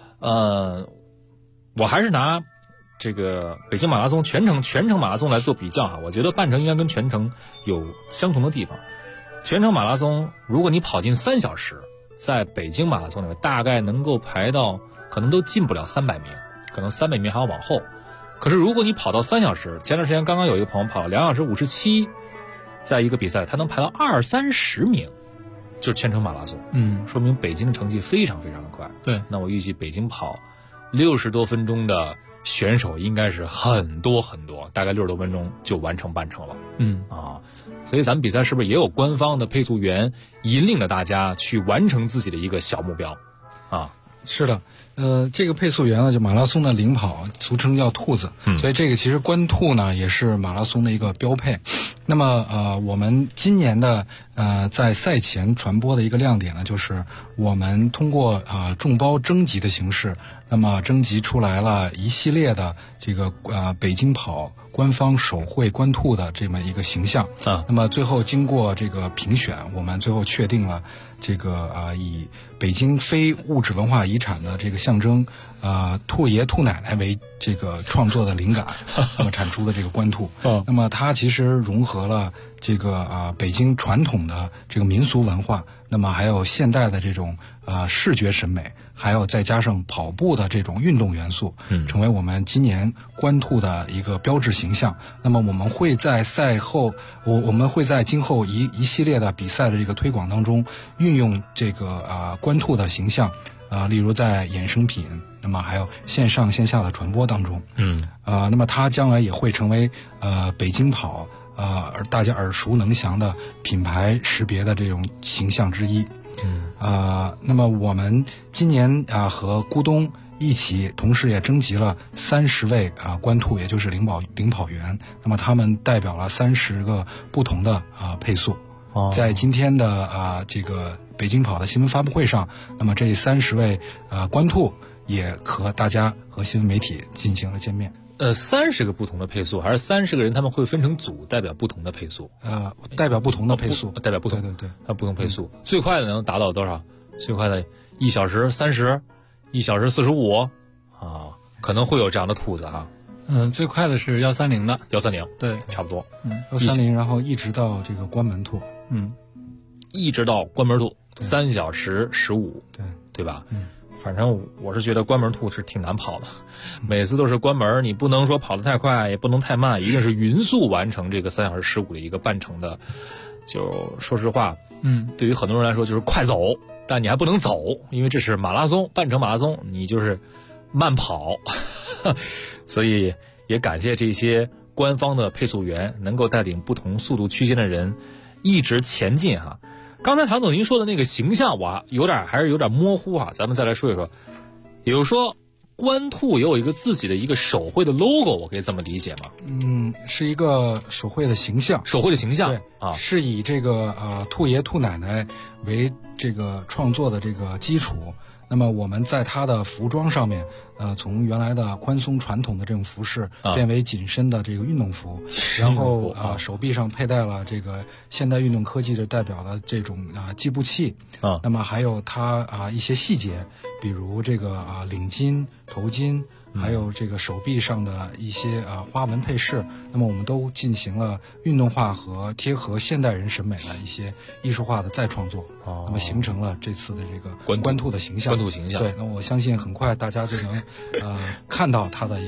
我还是拿这个北京马拉松全程马拉松来做比较啊，我觉得半程应该跟全程有相同的地方。全程马拉松，如果你跑进3小时，在北京马拉松里面大概能够排到，可能都进不了300名，可能300名还要往后。可是如果你跑到3小时，前段时间刚刚有一个朋友跑了2小时57，在一个比赛他能排到20-30名。就是全程马拉松，说明北京的成绩非常非常的快。 对， 那我预计北京跑60多分钟的选手应该是很多很多，大概60多分钟就完成半程了。所以咱们比赛是不是也有官方的配速员引领着大家去完成自己的一个小目标啊？ 是的，这个配速员呢，就马拉松的领跑，俗称叫兔子，所以这个其实官兔呢也是马拉松的一个标配。那么我们今年的在赛前传播的一个亮点呢，就是我们通过众包征集的形式，那么征集出来了一系列的这个北京跑官方手绘官兔的这么一个形象啊。那么最后经过这个评选，我们最后确定了这个以北京非物质文化遗产的这个象征兔爷兔奶奶为这个创作的灵感，那么产出的这个官兔。那么它其实融合了这个北京传统的这个民俗文化，那么还有现代的这种视觉审美，还有再加上跑步的这种运动元素，成为我们今年官兔的一个标志形象。那么我们会在赛后，我们会在今后一系列的比赛的这个推广当中，运用这个官兔的形象，例如在衍生品，那么还有线上线下的传播当中，那么它将来也会成为北京跑大家耳熟能详的品牌识别的这种形象之一。那么我们今年和咕咚一起，同时也征集了30位官兔，也就是领跑员。那么他们代表了30个不同的配速。在今天的这个北京跑的新闻发布会上，那么这30位官兔也和大家和新闻媒体进行了见面。 30个不同的配速，还是30个人他们会分成组，代表不同的配速？ 代表不同的配速， 代表不同， 对， 它不同配速。最快的能达到多少？最快的1小时30，1小时45可能会有这样的兔子哈。 最快的是130的 ，130， 对， 差不多。 130，然后一直到这个关门兔， 一直到关门兔，3小时15，对吧？反正我是觉得关门兔是挺难跑的，每次都是关门，你不能说跑得太快，也不能太慢，一定是匀速完成这个3小时15的一个半程的。就说实话，对于很多人来说就是快走，但你还不能走，因为这是马拉松，半程马拉松，你就是慢跑。所以也感谢这些官方的配速员能够带领不同速度区间的人一直前进哈。刚才唐总您说的那个形象我还是有点模糊啊，咱们再来说一说。比如说官兔也有一个自己的一个手绘的 logo， 我可以这么理解吗？ 是一个手绘的形象， 对是以这个兔爷兔奶奶为这个创作的这个基础。那么我们在它的服装上面，从原来的宽松传统的这种服饰变为紧身的这个运动服，然后手臂上佩戴了这个现代运动科技的代表的这种计步器，那么还有它一些细节，比如这个领巾、头巾，还有这个手臂上的一些花纹配饰，那么我们都进行了运动化和贴合现代人审美的一些艺术化的再创作，那么形成了这次的这个官兔的形象。 官兔形象， 对，那我相信很快大家就能看到它的一个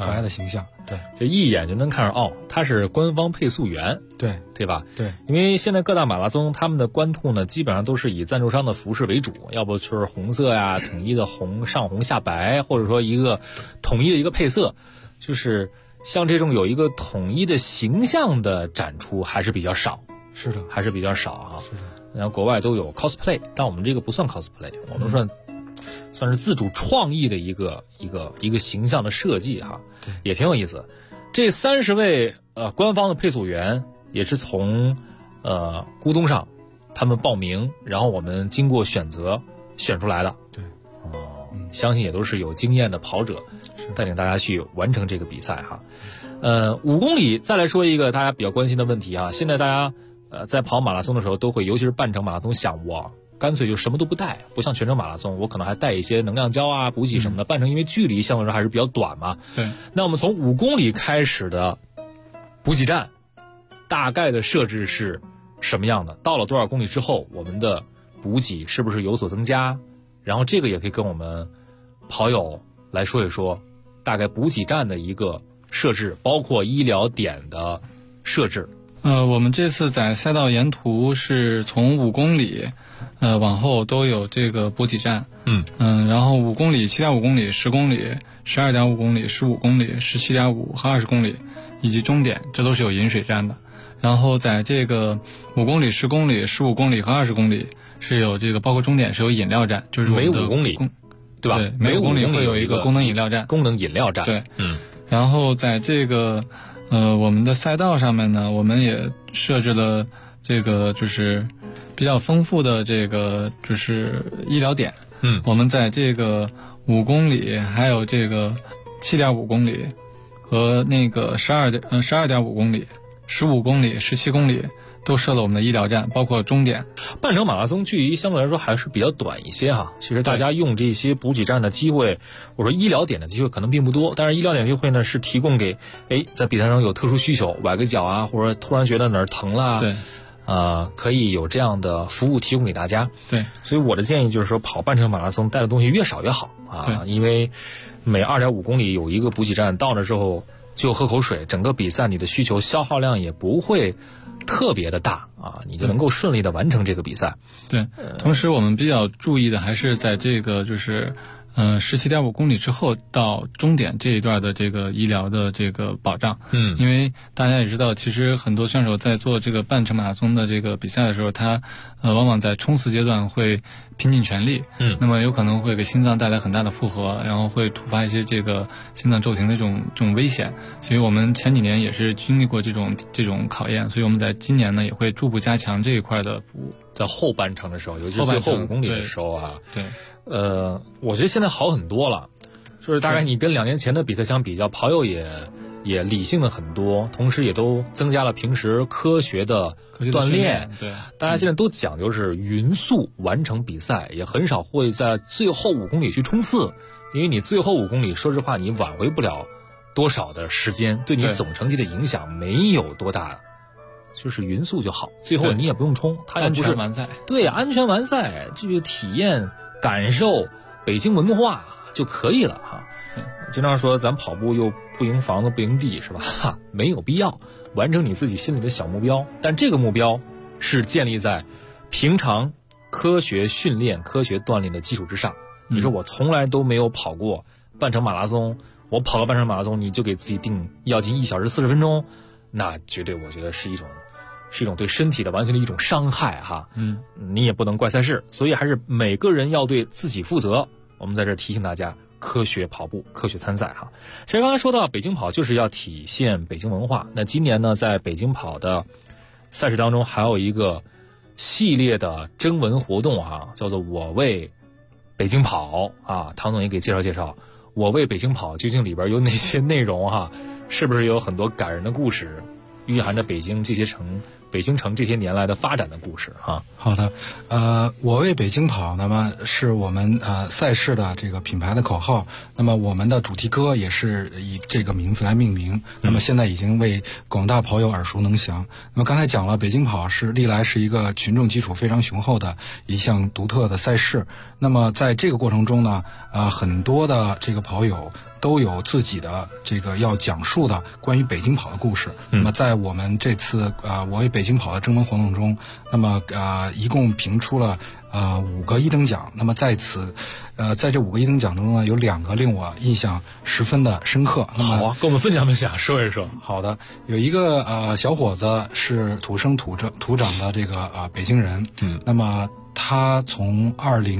可爱的形象。对， 就一眼就能看出哦，他是官方配速员，对吧？ 对， 因为现在各大马拉松他们的官兔呢，基本上都是以赞助商的服饰为主，要不就是红色呀，统一的红上红下白，或者说一个统一的一个配色，就是像这种有一个统一的形象的展出还是比较少。 是的， 还是比较少啊。是的，然后国外都有 cosplay， 但我们这个不算 cosplay， 我们算是自主创意的一个形象的设计哈，也挺有意思。这30位官方的配速员也是从咕咚上他们报名，然后我们经过选择选出来的。 对， 相信也都是有经验的跑者，带领大家去完成这个比赛哈。5公里再来说一个大家比较关心的问题啊，现在大家在跑马拉松的时候都会，尤其是半程马拉松，想我干脆就什么都不带，不像全程马拉松，我可能还带一些能量胶啊、补给什么的。半程因为距离相对来说还是比较短嘛。 对。 那我们从5公里开始的补给站，大概的设置是什么样的？到了多少公里之后，我们的补给是不是有所增加？然后这个也可以跟我们跑友来说一说，大概补给站的一个设置，包括医疗点的设置。 我们这次在赛道沿途是从5公里，往后都有这个补给站。然后5公里、7.5公里、10公里、12.5公里、15公里、17.5和20公里，以及终点，这都是有饮水站的。然后在这个5公里、10公里、15公里和20公里是有这个，包括终点是有饮料站，就是每5公里，对吧？ 对，每5公里会有一个功能饮料站。 功能饮料站。 对，然后在这个我们的赛道上面呢，我们也设置了这个就是比较丰富的这个就是医疗点。我们在这个5公里，还有这个7.5公里和那个12.5公里、15公里、17公里都设了我们的医疗站，包括终点。 半程马拉松距离相对来说还是比较短一些哈，其实大家用这些补给站的机会，我说医疗点的机会可能并不多，但是医疗点机会呢是提供给在比赛中有特殊需求，崴个脚啊，或者突然觉得哪儿疼啦， 对， 可以有这样的服务提供给大家。 对， 所以我的建议就是说，跑半程马拉松带的东西越少越好啊，因为每2.5公里有一个补给站，到了之后就喝口水，整个比赛你的需求消耗量也不会特别的大啊，你就能够顺利的完成这个比赛。 对，同时我们比较注意的还是在这个就是17.5公里之后到终点这一段的这个医疗的这个保障。因为大家也知道，其实很多选手在做这个半程马拉松的这个比赛的时候，他往往在冲刺阶段会拼尽全力，那么有可能会给心脏带来很大的负荷，然后会突发一些这个心脏骤停的这种危险。所以我们前几年也是经历过这种考验，所以我们在今年呢也会逐步加强这一块的服务。 在后半程的时候，尤其是最后5公里的时候啊， 对， 我觉得现在好很多了，就是大概你跟2年前的比赛相比较，跑友也理性了很多，同时也都增加了平时科学的锻炼。 对， 大家现在都讲究是匀速完成比赛，也很少会在最后5公里去冲刺，因为你最后5公里，说实话你挽回不了多少的时间，对你总成绩的影响没有多大。就是匀速就好，最后你也不用冲，它也不是安全完赛。 对，安全完赛，这个体验感受北京文化就可以了哈。经常说咱跑步又不赢房子不赢地是吧？没有必要，完成你自己心里的小目标，但这个目标是建立在平常科学训练、科学锻炼的基础之上。你说我从来都没有跑过半程马拉松，我跑了半程马拉松，你就给自己定要进1小时40分钟，那绝对我觉得是一种对身体的完全的一种伤害哈。你也不能怪赛事，所以还是每个人要对自己负责。我们在这提醒大家，科学跑步，科学参赛哈。其实刚才说到北京跑就是要体现北京文化，那今年呢，在北京跑的赛事当中还有一个系列的征文活动哈，叫做我为北京跑啊。唐总也给介绍介绍，我为北京跑究竟里边有哪些内容哈？是不是有很多感人的故事蕴含着北京这些北京城这些年来的发展的故事哈。 好的，我为北京跑，那么是我们赛事的这个品牌的口号，那么我们的主题歌也是以这个名字来命名，那么现在已经为广大跑友耳熟能详。那么刚才讲了，北京跑是历来是一个群众基础非常雄厚的一项独特的赛事，那么在这个过程中呢，很多的这个跑友都有自己的这个要讲述的关于北京跑的故事。那么在我们这次我为北京跑的征文活动中，那么一共评出了5个1等奖。那么在这5个1等奖中呢，有2个令我印象十分的深刻。那么好啊，跟我们分享分享，说一说。 好的，有一个小伙子是土生土长的这个北京人。那么他从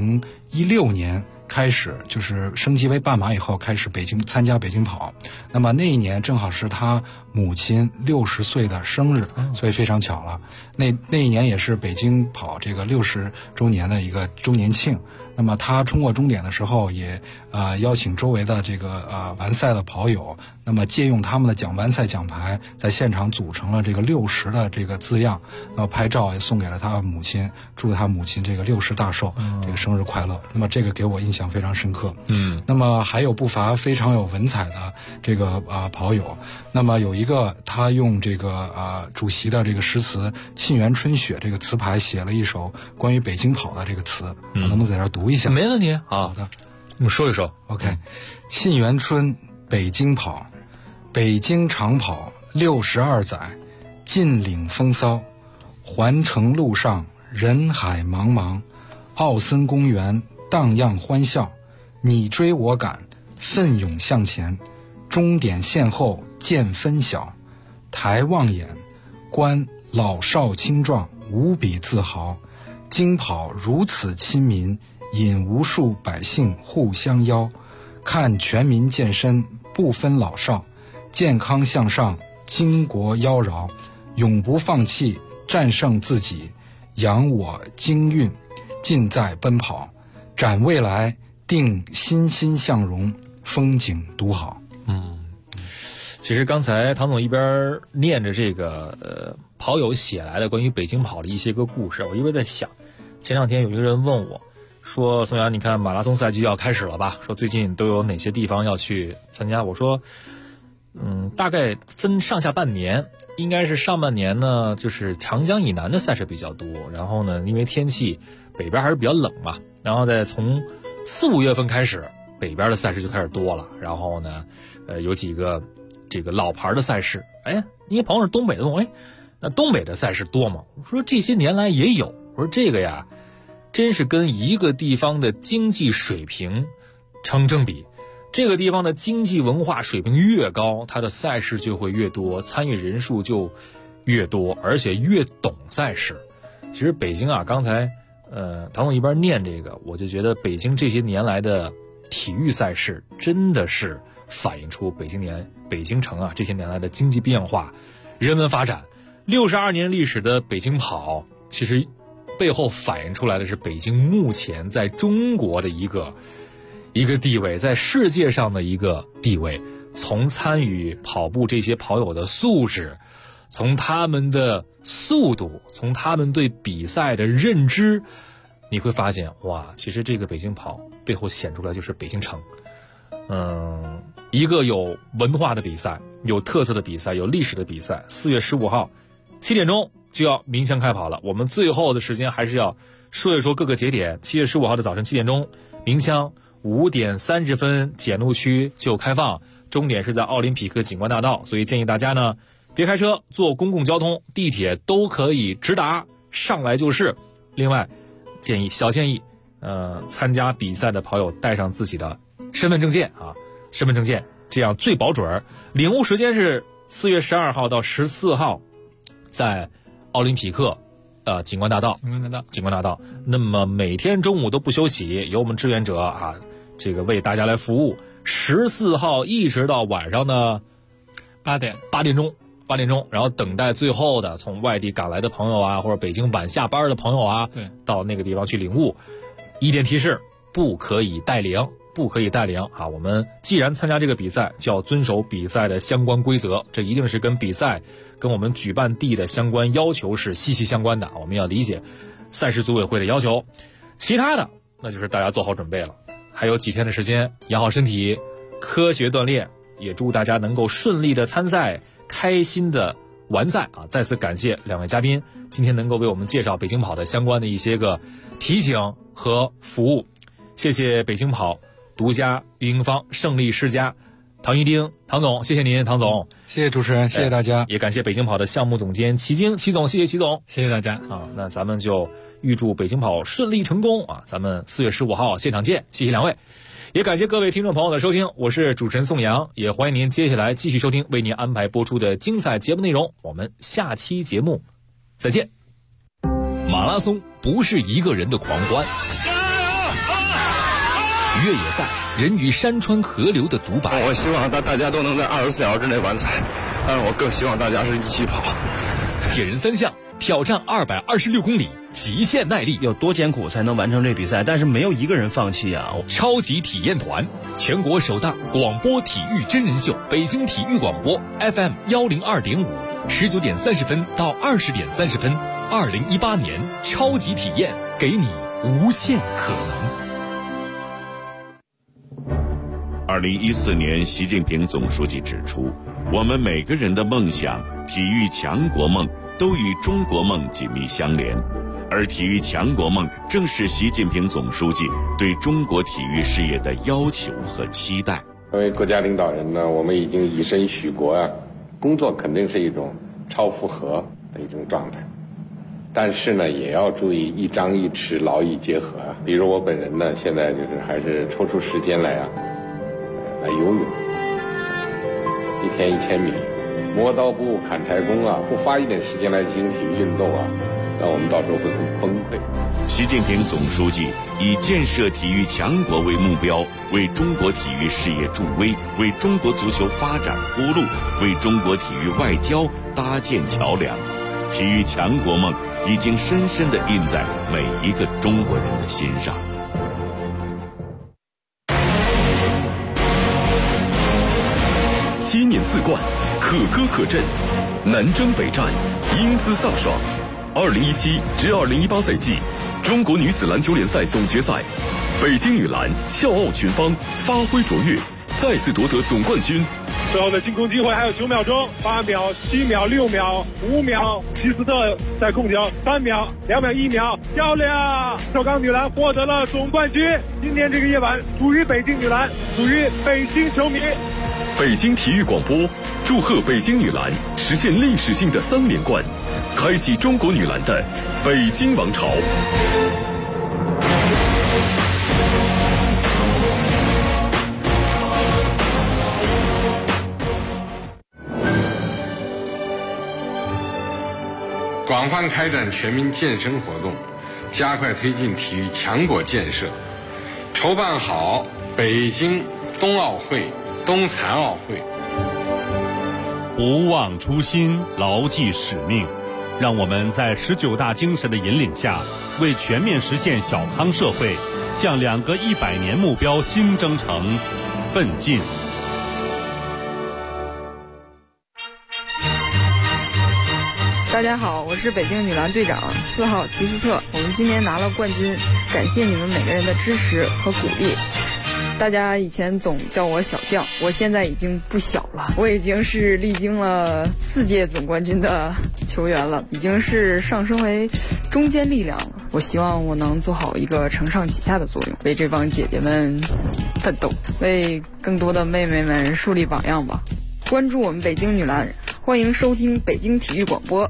2016年开始，就是升级为半马以后，开始参加北京跑。那么那一年正好是他母亲60岁的生日，所以非常巧了。那一年也是北京跑这个60周年的一个周年庆。那么他冲过终点的时候，也邀请周围的这个完赛的跑友，那么借用他们的完赛奖牌，在现场组成了这个60的这个字样，然后拍照也送给了他母亲，祝他母亲这个60大寿，这个生日快乐。那么这个给我印象非常深刻。那么还有不乏非常有文采的这个跑友。那么有一个他用这个主席的这个诗词《沁园春雪》这个词牌写了一首关于北京跑的这个词，我能不能在这儿读一下？ 没问题。好的，我们说一说。 OK， 沁园春，北京跑，北京长跑62载，尽领风骚，环城路上人海茫茫，奥森公园荡漾欢笑，你追我赶，奋勇向前，终点线后见分晓，抬望眼，观老少青壮无比自豪，京跑如此亲民，引无数百姓互相邀，看全民健身不分老少，健康向上巾帼妖娆，永不放弃战胜自己，扬我京韵尽在奔跑，展未来定欣欣向荣，风景独好。 其实刚才唐总一边念着这个跑友写来的关于北京跑的一些个故事，我一边在想，前2天有一个人问我说，宋阳，你看马拉松赛季要开始了吧，说最近都有哪些地方要去参加。我说大概分上下半年，应该是上半年呢就是长江以南的赛事比较多，然后呢因为天气北边还是比较冷嘛，然后再从4、5月份开始，北边的赛事就开始多了，然后呢有几个这个老牌的赛事。因为朋友是东北的，那东北的赛事多吗？我说这些年来也有。我说这个呀真是跟一个地方的经济水平成正比，这个地方的经济文化水平越高，它的赛事就会越多，参与人数就越多，而且越懂赛事。其实北京啊，刚才唐总一边念这个，我就觉得北京这些年来的体育赛事真的是反映出北京城啊这些年来的经济变化、人文发展。62年历史的北京跑，其实背后反映出来的是北京目前在中国的一个地位，在世界上的一个地位。从参与跑步这些跑友的素质，从他们的速度，从他们对比赛的认知，你会发现哇，其实这个北京跑背后显出来就是北京城。一个有文化的比赛，有特色的比赛，有历史的比赛。4月15号7点钟就要鸣枪开跑了，我们最后的时间还是要说一说各个节点。7月15号的早晨7点钟鸣枪，5点30分检录区就开放，终点是在奥林匹克景观大道，所以建议大家呢别开车，坐公共交通，地铁都可以直达，上来就是。另外小建议参加比赛的跑友带上自己的身份证件，这样最保准。领悟时间是4月12号到14号，在奥林匹克景观大道。那么每天中午都不休息，有我们志愿者这个为大家来服务。14号一直到晚上的8点钟，然后等待最后的从外地赶来的朋友或者北京晚下班的朋友到那个地方去领悟。1点提示，不可以带领不可以带领啊。我们既然参加这个比赛，就要遵守比赛的相关规则，这一定是跟比赛跟我们举办地的相关要求是息息相关的，我们要理解赛事组委会的要求。其他的那就是大家做好准备了，还有几天的时间，养好身体，科学锻炼，也祝大家能够顺利的参赛，开心的完赛啊！再次感谢两位嘉宾今天能够为我们介绍北京跑的相关的一些个提醒和服务。谢谢北京跑独家运营方胜利世家唐一丁唐总，谢谢您唐总。 谢谢主持人，谢谢大家。 也感谢北京跑的项目总监齐京齐总，谢谢齐总， 谢谢大家啊！那咱们就预祝北京跑顺利成功啊！咱们4月15号现场见，谢谢两位。也感谢各位听众朋友的收听，我是主持人宋阳，也欢迎您接下来继续收听为您安排播出的精彩节目内容，我们下期节目再见。 马拉松不是一个人的狂欢，越野赛人与山川河流的独白。 我希望大家都能在24小时之内完赛，但是我更希望大家是一起跑。 铁人三项挑战226公里，极限耐力， 有多艰苦才能完成这比赛？但是没有一个人放弃啊！ 超级体验团，全国首档广播体育真人秀，北京体育广播 FM 102.5，19点30分到20点30分，2018年超级体验，给你无限可能。 2014年，习近平总书记指出，我们每个人的梦想、体育强国梦都与中国梦紧密相连，而体育强国梦正是习近平总书记对中国体育事业的要求和期待。 作为国家领导人呢，我们已经以身许国啊，工作肯定是一种超负荷的一种状态，但是呢，也要注意一张一弛，劳逸结合啊。比如我本人呢，现在就是还是抽出时间来游泳，1天1000米。磨刀不误砍柴工啊，不花一点时间来进行体育运动啊，那我们到时候会很崩溃。 习近平总书记以建设体育强国为目标，为中国体育事业助威，为中国足球发展铺路，为中国体育外交搭建桥梁。体育强国梦已经深深地印在每一个中国人的心上。 7年4冠，可歌可阵，南征北战，英姿飒爽。2017至2018赛季中国女子篮球联赛总决赛，北京女篮笑傲群芳，发挥卓越，再次夺得总冠军。 最后的进攻机会还有9秒钟，8秒、7秒、6秒、5秒，齐斯特在控球，3秒、2秒、1秒，漂亮！首钢女篮获得了总冠军。今天这个夜晚属于北京女篮，属于北京球迷。 北京体育广播祝贺北京女篮实现历史性的3连冠，开启中国女篮的北京王朝。 广泛开展全民健身活动，加快推进体育强国建设，筹办好北京冬奥会、冬残奥会。 不忘初心，牢记使命，让我们在19大精神的引领下，为全面实现小康社会，向2个100年目标新征程奋进。 大家好，我是北京女篮队长4号齐斯特，我们今年拿了冠军，感谢你们每个人的支持和鼓励。大家以前总叫我小将，我现在已经不小了，我已经是历经了4届总冠军的球员了，已经是上升为中坚力量了。我希望我能做好一个承上启下的作用，为这帮姐姐们奋斗，为更多的妹妹们树立榜样吧。关注我们北京女篮，欢迎收听北京体育广播。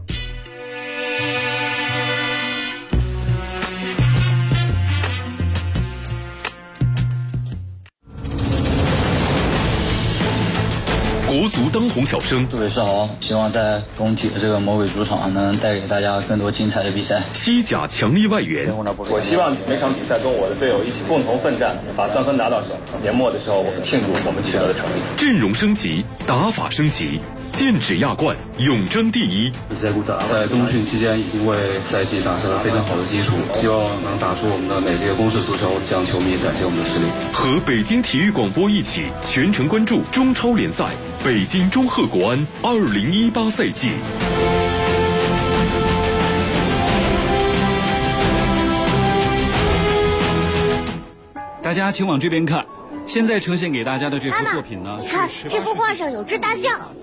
国足当红小生， 杜伟是好，希望在工体的这个魔鬼主场能带给大家更多精彩的比赛。 西甲强力外援， 我希望每场比赛跟我的队友一起共同奋战，把3分拿到手。年末的时候，我们庆祝我们取得的成绩。 阵容升级，打法升级， 剑指亚冠，永争第一。 在冬训期间已经为赛季打下了非常好的基础，希望能打出我们的美丽的攻势足球，向球迷展现我们的实力。 和北京体育广播一起全程关注中超联赛北京中赫国安2018赛季。 大家请往这边看，现在呈现给大家的这幅作品呢， 你看这幅画上有只大象。